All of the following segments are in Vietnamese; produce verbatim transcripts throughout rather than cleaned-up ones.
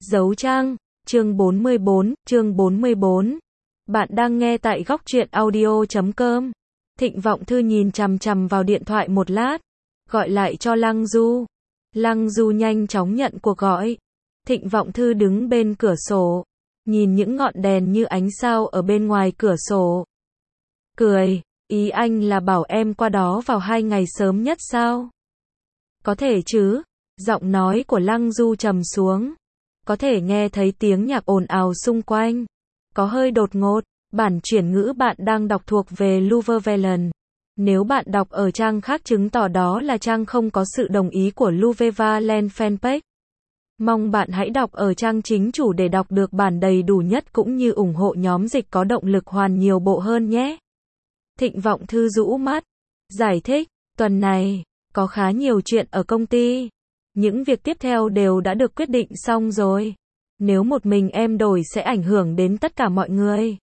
Dấu trang, chương bốn mươi bốn, chương bốn mươi bốn. Bạn đang nghe tại góc truyện audio chấm com. Thịnh Vọng Thư nhìn chằm chằm vào điện thoại một lát, gọi lại cho Lăng Du. Lăng Du nhanh chóng nhận cuộc gọi. Thịnh Vọng Thư đứng bên cửa sổ, nhìn những ngọn đèn như ánh sao ở bên ngoài cửa sổ. Cười, ý anh là bảo em qua đó vào hai ngày sớm nhất sao? Có thể chứ, giọng nói của Lăng Du trầm xuống. Có thể nghe thấy tiếng nhạc ồn ào xung quanh. Có hơi đột ngột, bản chuyển ngữ bạn đang đọc thuộc về Luvevelen. Nếu bạn đọc ở trang khác chứng tỏ đó là trang không có sự đồng ý của Luvevelen fanpage. Mong bạn hãy đọc ở trang chính chủ để đọc được bản đầy đủ nhất cũng như ủng hộ nhóm dịch có động lực hoàn nhiều bộ hơn nhé. Thịnh Vọng Thư rũ mắt, giải thích, tuần này, có khá nhiều chuyện ở công ty. Những việc tiếp theo đều đã được quyết định xong rồi. Nếu một mình em đổi sẽ ảnh hưởng đến tất cả mọi người.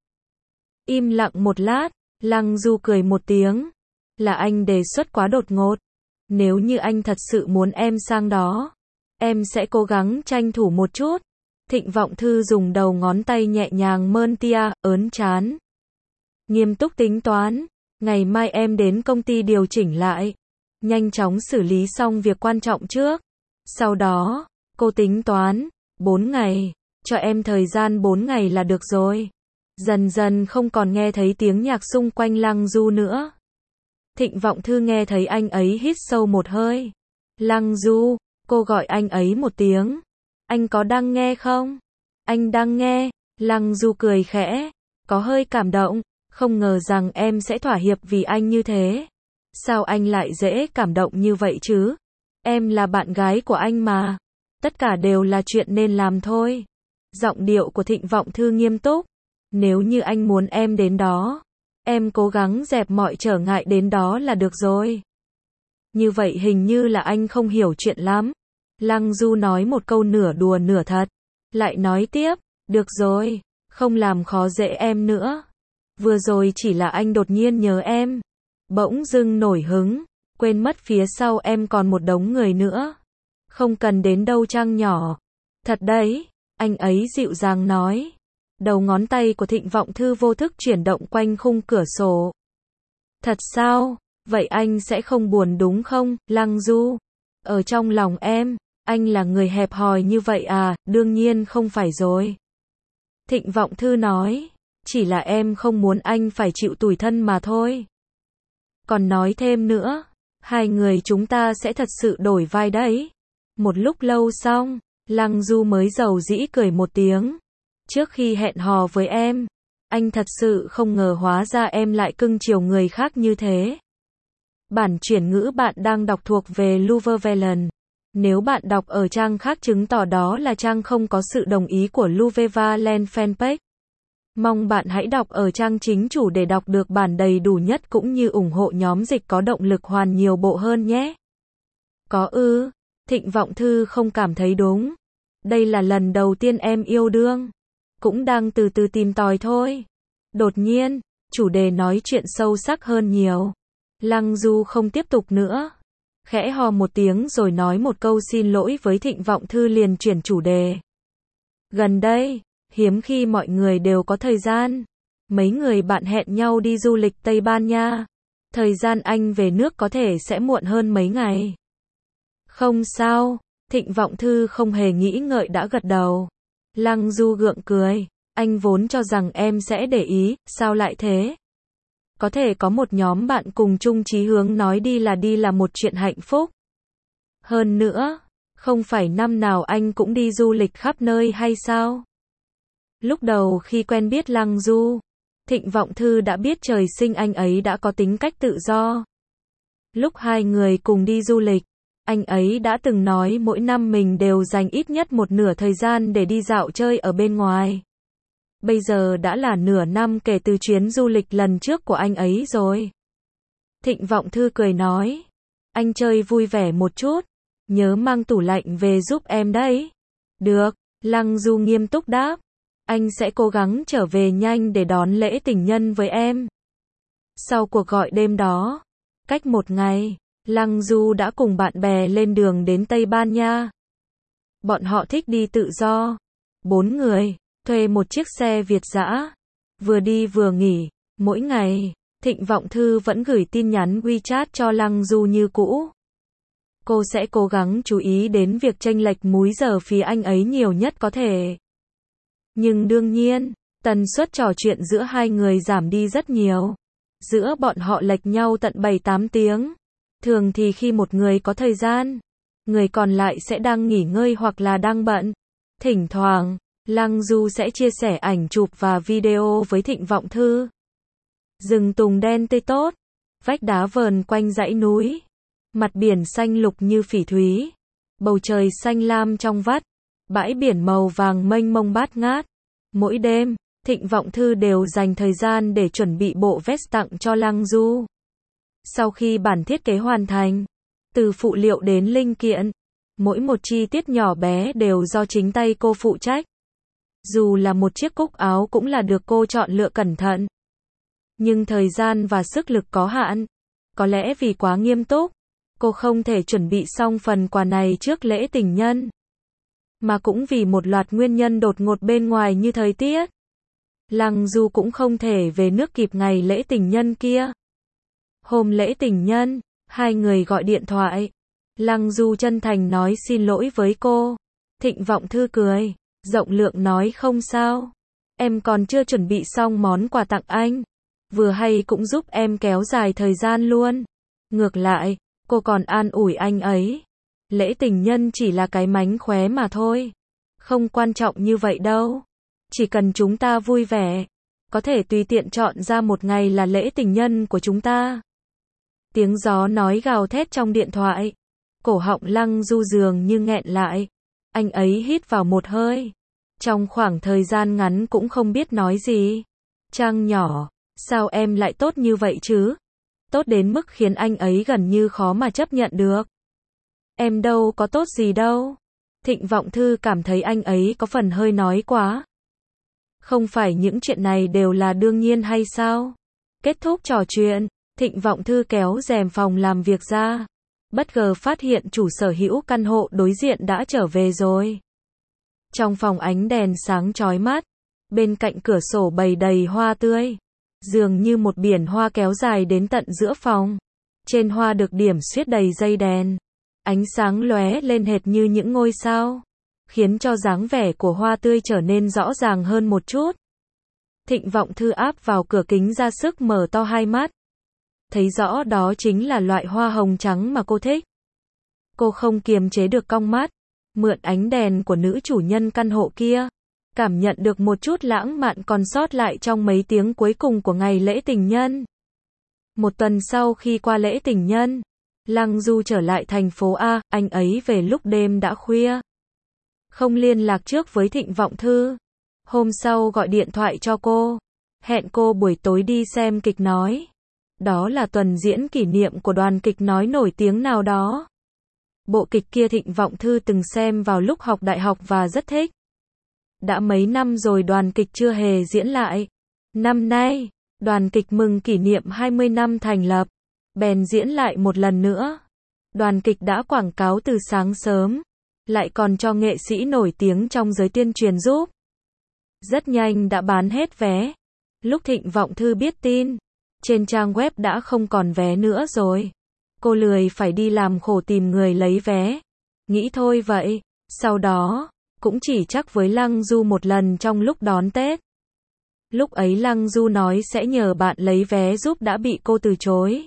Im lặng một lát, Lăng Du cười một tiếng. Là anh đề xuất quá đột ngột. Nếu như anh thật sự muốn em sang đó, em sẽ cố gắng tranh thủ một chút. Thịnh Vọng Thư dùng đầu ngón tay nhẹ nhàng mơn tia, ớn trán. Nghiêm túc tính toán, ngày mai em đến công ty điều chỉnh lại. Nhanh chóng xử lý xong việc quan trọng trước. Sau đó, cô tính toán, bốn ngày, cho em thời gian bốn ngày là được rồi. Dần dần không còn nghe thấy tiếng nhạc xung quanh Lăng Du nữa. Thịnh Vọng Thư nghe thấy anh ấy hít sâu một hơi. Lăng Du, cô gọi anh ấy một tiếng. Anh có đang nghe không? Anh đang nghe. Lăng Du cười khẽ, có hơi cảm động, không ngờ rằng em sẽ thỏa hiệp vì anh như thế. Sao anh lại dễ cảm động như vậy chứ? Em là bạn gái của anh mà. Tất cả đều là chuyện nên làm thôi. Giọng điệu của Thịnh Vọng Thư nghiêm túc. Nếu như anh muốn em đến đó, em cố gắng dẹp mọi trở ngại đến đó là được rồi. Như vậy hình như là anh không hiểu chuyện lắm. Lăng Du nói một câu nửa đùa nửa thật. Lại nói tiếp, được rồi, không làm khó dễ em nữa. Vừa rồi chỉ là anh đột nhiên nhớ em. Bỗng dưng nổi hứng. Quên mất phía sau em còn một đống người nữa. Không cần đến đâu Trang nhỏ. Thật đấy, anh ấy dịu dàng nói. Đầu ngón tay của Thịnh Vọng Thư vô thức chuyển động quanh khung cửa sổ. Thật sao? Vậy anh sẽ không buồn đúng không, Lăng Du? Ở trong lòng em, anh là người hẹp hòi như vậy à? Đương nhiên không phải rồi. Thịnh Vọng Thư nói, chỉ là em không muốn anh phải chịu tủi thân mà thôi. Còn nói thêm nữa, hai người chúng ta sẽ thật sự đổi vai đấy. Một lúc lâu xong, Lăng Du mới dầu dĩ cười một tiếng. Trước khi hẹn hò với em, anh thật sự không ngờ hóa ra em lại cưng chiều người khác như thế. Bản chuyển ngữ bạn đang đọc thuộc về Luvevelen. Nếu bạn đọc ở trang khác chứng tỏ đó là trang không có sự đồng ý của Luvevelen fanpage. Mong bạn hãy đọc ở trang chính chủ để đọc được bản đầy đủ nhất cũng như ủng hộ nhóm dịch có động lực hoàn nhiều bộ hơn nhé. Có ư? Thịnh Vọng Thư không cảm thấy đúng. Đây là lần đầu tiên em yêu đương. Cũng đang từ từ tìm tòi thôi. Đột nhiên, chủ đề nói chuyện sâu sắc hơn nhiều. Lăng Du không tiếp tục nữa. Khẽ hò một tiếng rồi nói một câu xin lỗi với Thịnh Vọng Thư liền chuyển chủ đề. Gần đây, hiếm khi mọi người đều có thời gian. Mấy người bạn hẹn nhau đi du lịch Tây Ban Nha. Thời gian anh về nước có thể sẽ muộn hơn mấy ngày. Không sao, Thịnh Vọng Thư không hề nghĩ ngợi đã gật đầu. Lăng Du gượng cười, anh vốn cho rằng em sẽ để ý, sao lại thế? Có thể có một nhóm bạn cùng chung chí hướng nói đi là đi là một chuyện hạnh phúc. Hơn nữa, không phải năm nào anh cũng đi du lịch khắp nơi hay sao? Lúc đầu khi quen biết Lăng Du, Thịnh Vọng Thư đã biết trời sinh anh ấy đã có tính cách tự do. Lúc hai người cùng đi du lịch, anh ấy đã từng nói mỗi năm mình đều dành ít nhất một nửa thời gian để đi dạo chơi ở bên ngoài. Bây giờ đã là nửa năm kể từ chuyến du lịch lần trước của anh ấy rồi. Thịnh Vọng Thư cười nói, anh chơi vui vẻ một chút, nhớ mang tủ lạnh về giúp em đấy. Được, Lăng Du nghiêm túc đáp, anh sẽ cố gắng trở về nhanh để đón lễ tình nhân với em. Sau cuộc gọi đêm đó, cách một ngày, Lăng Du đã cùng bạn bè lên đường đến Tây Ban Nha. Bọn họ thích đi tự do, Bốn người, thuê một chiếc xe Việt dã, vừa đi vừa nghỉ. Mỗi ngày, Thịnh Vọng Thư vẫn gửi tin nhắn WeChat cho Lăng Du như cũ. Cô sẽ cố gắng chú ý đến việc chênh lệch múi giờ phía anh ấy nhiều nhất có thể. Nhưng đương nhiên, tần suất trò chuyện giữa hai người giảm đi rất nhiều. Giữa bọn họ lệch nhau tận bảy tám tiếng. Thường thì khi một người có thời gian, người còn lại sẽ đang nghỉ ngơi hoặc là đang bận. Thỉnh thoảng, Lăng Du sẽ chia sẻ ảnh chụp và video với Thịnh Vọng Thư. Rừng tùng đen tươi tốt, vách đá vờn quanh dãy núi, mặt biển xanh lục như phỉ thúy, bầu trời xanh lam trong vắt, bãi biển màu vàng mênh mông bát ngát. Mỗi đêm, Thịnh Vọng Thư đều dành thời gian để chuẩn bị bộ vest tặng cho Lăng Du. Sau khi bản thiết kế hoàn thành, từ phụ liệu đến linh kiện, mỗi một chi tiết nhỏ bé đều do chính tay cô phụ trách. Dù là một chiếc cúc áo cũng là được cô chọn lựa cẩn thận. Nhưng thời gian và sức lực có hạn. Có lẽ vì quá nghiêm túc, cô không thể chuẩn bị xong phần quà này trước lễ tình nhân. Mà cũng vì một loạt nguyên nhân đột ngột bên ngoài như thời tiết. Lăng Du cũng không thể về nước kịp ngày lễ tình nhân kia. Hôm lễ tình nhân, hai người gọi điện thoại. Lăng Du chân thành nói xin lỗi với cô. Thịnh Vọng Thư cười, rộng lượng nói không sao. Em còn chưa chuẩn bị xong món quà tặng anh. Vừa hay cũng giúp em kéo dài thời gian luôn. Ngược lại, cô còn an ủi anh ấy. Lễ tình nhân chỉ là cái mánh khóe mà thôi. Không quan trọng như vậy đâu. Chỉ cần chúng ta vui vẻ. Có thể tùy tiện chọn ra một ngày là lễ tình nhân của chúng ta. Tiếng gió nói gào thét trong điện thoại. Cổ họng Lăng Du dường như nghẹn lại. Anh ấy hít vào một hơi. Trong khoảng thời gian ngắn cũng không biết nói gì. Trang nhỏ, sao em lại tốt như vậy chứ? Tốt đến mức khiến anh ấy gần như khó mà chấp nhận được. Em đâu có tốt gì đâu. Thịnh Vọng Thư cảm thấy anh ấy có phần hơi nói quá. Không phải những chuyện này đều là đương nhiên hay sao? Kết thúc trò chuyện, Thịnh Vọng Thư kéo rèm phòng làm việc ra. Bất ngờ phát hiện chủ sở hữu căn hộ đối diện đã trở về rồi. Trong phòng ánh đèn sáng chói mắt, bên cạnh cửa sổ bày đầy hoa tươi, dường như một biển hoa kéo dài đến tận giữa phòng. Trên hoa được điểm xuyết đầy dây đèn, ánh sáng lóe lên hệt như những ngôi sao, khiến cho dáng vẻ của hoa tươi trở nên rõ ràng hơn một chút. Thịnh Vọng Thư áp vào cửa kính ra sức mở to hai mắt. Thấy rõ đó chính là loại hoa hồng trắng mà cô thích. Cô không kiềm chế được cong mắt, mượn ánh đèn của nữ chủ nhân căn hộ kia, cảm nhận được một chút lãng mạn còn sót lại trong mấy tiếng cuối cùng của ngày lễ tình nhân. Một tuần sau khi qua lễ tình nhân, Lăng Du trở lại thành phố A, anh ấy về lúc đêm đã khuya. Không liên lạc trước với Thịnh Vọng Thư. Hôm sau gọi điện thoại cho cô, hẹn cô buổi tối đi xem kịch nói. Đó là tuần diễn kỷ niệm của đoàn kịch nói nổi tiếng nào đó. Bộ kịch kia Thịnh Vọng Thư từng xem vào lúc học đại học và rất thích. Đã mấy năm rồi đoàn kịch chưa hề diễn lại. Năm nay, đoàn kịch mừng kỷ niệm hai mươi năm thành lập, bèn diễn lại một lần nữa. Đoàn kịch đã quảng cáo từ sáng sớm, lại còn cho nghệ sĩ nổi tiếng trong giới tuyên truyền giúp. Rất nhanh đã bán hết vé. Lúc Thịnh Vọng Thư biết tin, trên trang web đã không còn vé nữa rồi. Cô lười phải đi làm khổ tìm người lấy vé. Nghĩ thôi vậy, sau đó, cũng chỉ chắc với Lăng Du một lần trong lúc đón Tết. Lúc ấy Lăng Du nói sẽ nhờ bạn lấy vé giúp đã bị cô từ chối.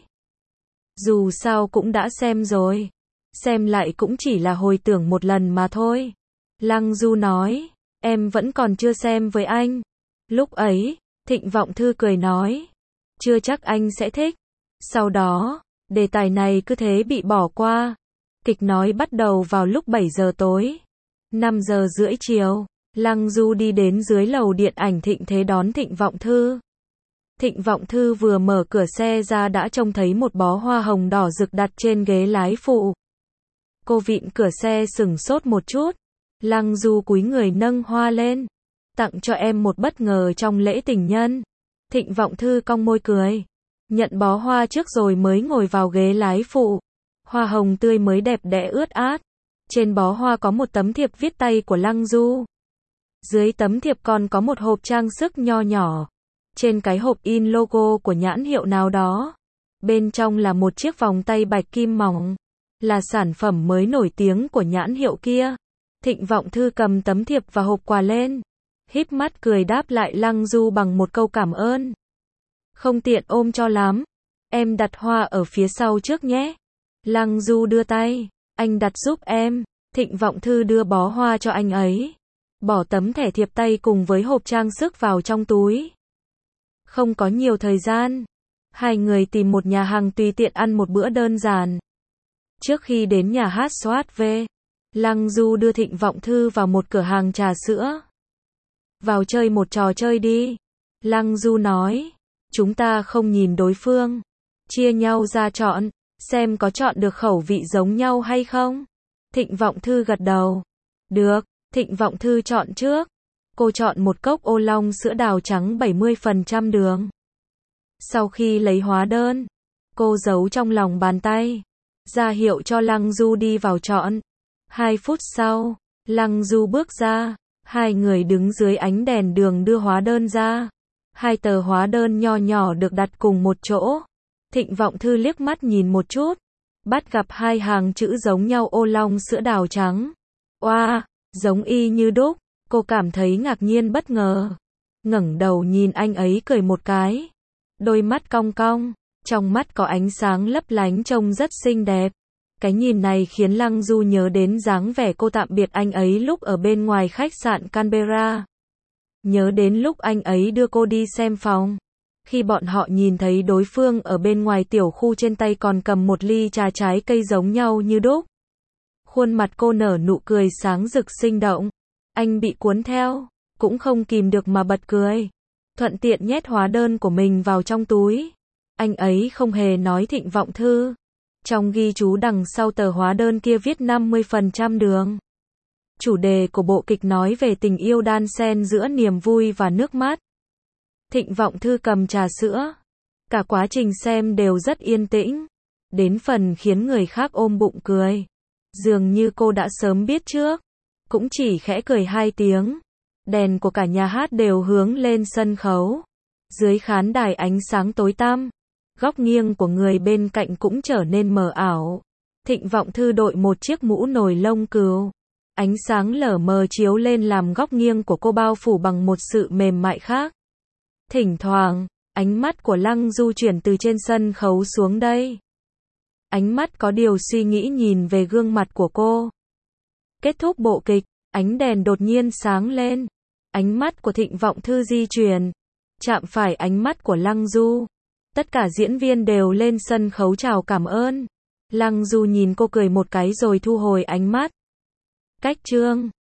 Dù sao cũng đã xem rồi. Xem lại cũng chỉ là hồi tưởng một lần mà thôi. Lăng Du nói, em vẫn còn chưa xem với anh. Lúc ấy, Thịnh Vọng Thư cười nói, chưa chắc anh sẽ thích. Sau đó, đề tài này cứ thế bị bỏ qua. Kịch nói bắt đầu vào lúc bảy giờ tối. năm giờ rưỡi chiều, Lăng Du đi đến dưới lầu điện ảnh Thịnh Thế đón Thịnh Vọng Thư. Thịnh Vọng Thư vừa mở cửa xe ra đã trông thấy một bó hoa hồng đỏ rực đặt trên ghế lái phụ. Cô vịn cửa xe sửng sốt một chút. Lăng Du cúi người nâng hoa lên. Tặng cho em một bất ngờ trong lễ tình nhân. Thịnh Vọng Thư cong môi cười. Nhận bó hoa trước rồi mới ngồi vào ghế lái phụ. Hoa hồng tươi mới đẹp đẽ ướt át. Trên bó hoa có một tấm thiệp viết tay của Lăng Du. Dưới tấm thiệp còn có một hộp trang sức nho nhỏ. Trên cái hộp in logo của nhãn hiệu nào đó. Bên trong là một chiếc vòng tay bạch kim mỏng. Là sản phẩm mới nổi tiếng của nhãn hiệu kia. Thịnh Vọng Thư cầm tấm thiệp và hộp quà lên. Híp mắt cười đáp lại Lăng Du bằng một câu cảm ơn. Không tiện ôm cho lắm. Em đặt hoa ở phía sau trước nhé. Lăng Du đưa tay. Anh đặt giúp em. Thịnh Vọng Thư đưa bó hoa cho anh ấy. Bỏ tấm thẻ thiệp tay cùng với hộp trang sức vào trong túi. Không có nhiều thời gian. Hai người tìm một nhà hàng tùy tiện ăn một bữa đơn giản. Trước khi đến nhà hát soát về, Lăng Du đưa Thịnh Vọng Thư vào một cửa hàng trà sữa. Vào chơi một trò chơi đi. Lăng Du nói. Chúng ta không nhìn đối phương. Chia nhau ra chọn. Xem có chọn được khẩu vị giống nhau hay không. Thịnh Vọng Thư gật đầu. Được. Thịnh Vọng Thư chọn trước. Cô chọn một cốc ô long sữa đào trắng bảy mươi phần trăm đường. Sau khi lấy hóa đơn, cô giấu trong lòng bàn tay. Ra hiệu cho Lăng Du đi vào chọn. Hai phút sau, Lăng Du bước ra. Hai người đứng dưới ánh đèn đường đưa hóa đơn ra. Hai tờ hóa đơn nho nhỏ được đặt cùng một chỗ. Thịnh Vọng Thư liếc mắt nhìn một chút. Bắt gặp hai hàng chữ giống nhau ô long sữa đào trắng. Oa, wow, giống y như đúc. Cô cảm thấy ngạc nhiên bất ngờ. Ngẩng đầu nhìn anh ấy cười một cái. Đôi mắt cong cong. Trong mắt có ánh sáng lấp lánh trông rất xinh đẹp. Cái nhìn này khiến Lăng Du nhớ đến dáng vẻ cô tạm biệt anh ấy lúc ở bên ngoài khách sạn Canberra. Nhớ đến lúc anh ấy đưa cô đi xem phòng. Khi bọn họ nhìn thấy đối phương ở bên ngoài tiểu khu trên tay còn cầm một ly trà trái cây giống nhau như đúc. Khuôn mặt cô nở nụ cười sáng rực sinh động. Anh bị cuốn theo, cũng không kìm được mà bật cười. Thuận tiện nhét hóa đơn của mình vào trong túi. Anh ấy không hề nói Thịnh Vọng Thư. Trong ghi chú đằng sau tờ hóa đơn kia viết năm mươi phần trăm đường. Chủ đề của bộ kịch nói về tình yêu đan xen giữa niềm vui và nước mắt. Thịnh Vọng Thư cầm trà sữa. Cả quá trình xem đều rất yên tĩnh. Đến phần khiến người khác ôm bụng cười. Dường như cô đã sớm biết trước. Cũng chỉ khẽ cười hai tiếng. Đèn của cả nhà hát đều hướng lên sân khấu. Dưới khán đài ánh sáng tối tăm. Góc nghiêng của người bên cạnh cũng trở nên mờ ảo. Thịnh Vọng Thư đội một chiếc mũ nồi lông cừu. Ánh sáng lờ mờ chiếu lên làm góc nghiêng của cô bao phủ bằng một sự mềm mại khác. Thỉnh thoảng, ánh mắt của Lăng Du chuyển từ trên sân khấu xuống đây. Ánh mắt có điều suy nghĩ nhìn về gương mặt của cô. Kết thúc bộ kịch, ánh đèn đột nhiên sáng lên. Ánh mắt của Thịnh Vọng Thư di chuyển. Chạm phải ánh mắt của Lăng Du. Tất cả diễn viên đều lên sân khấu chào cảm ơn. Lăng Du nhìn cô cười một cái rồi thu hồi ánh mắt. Cách chương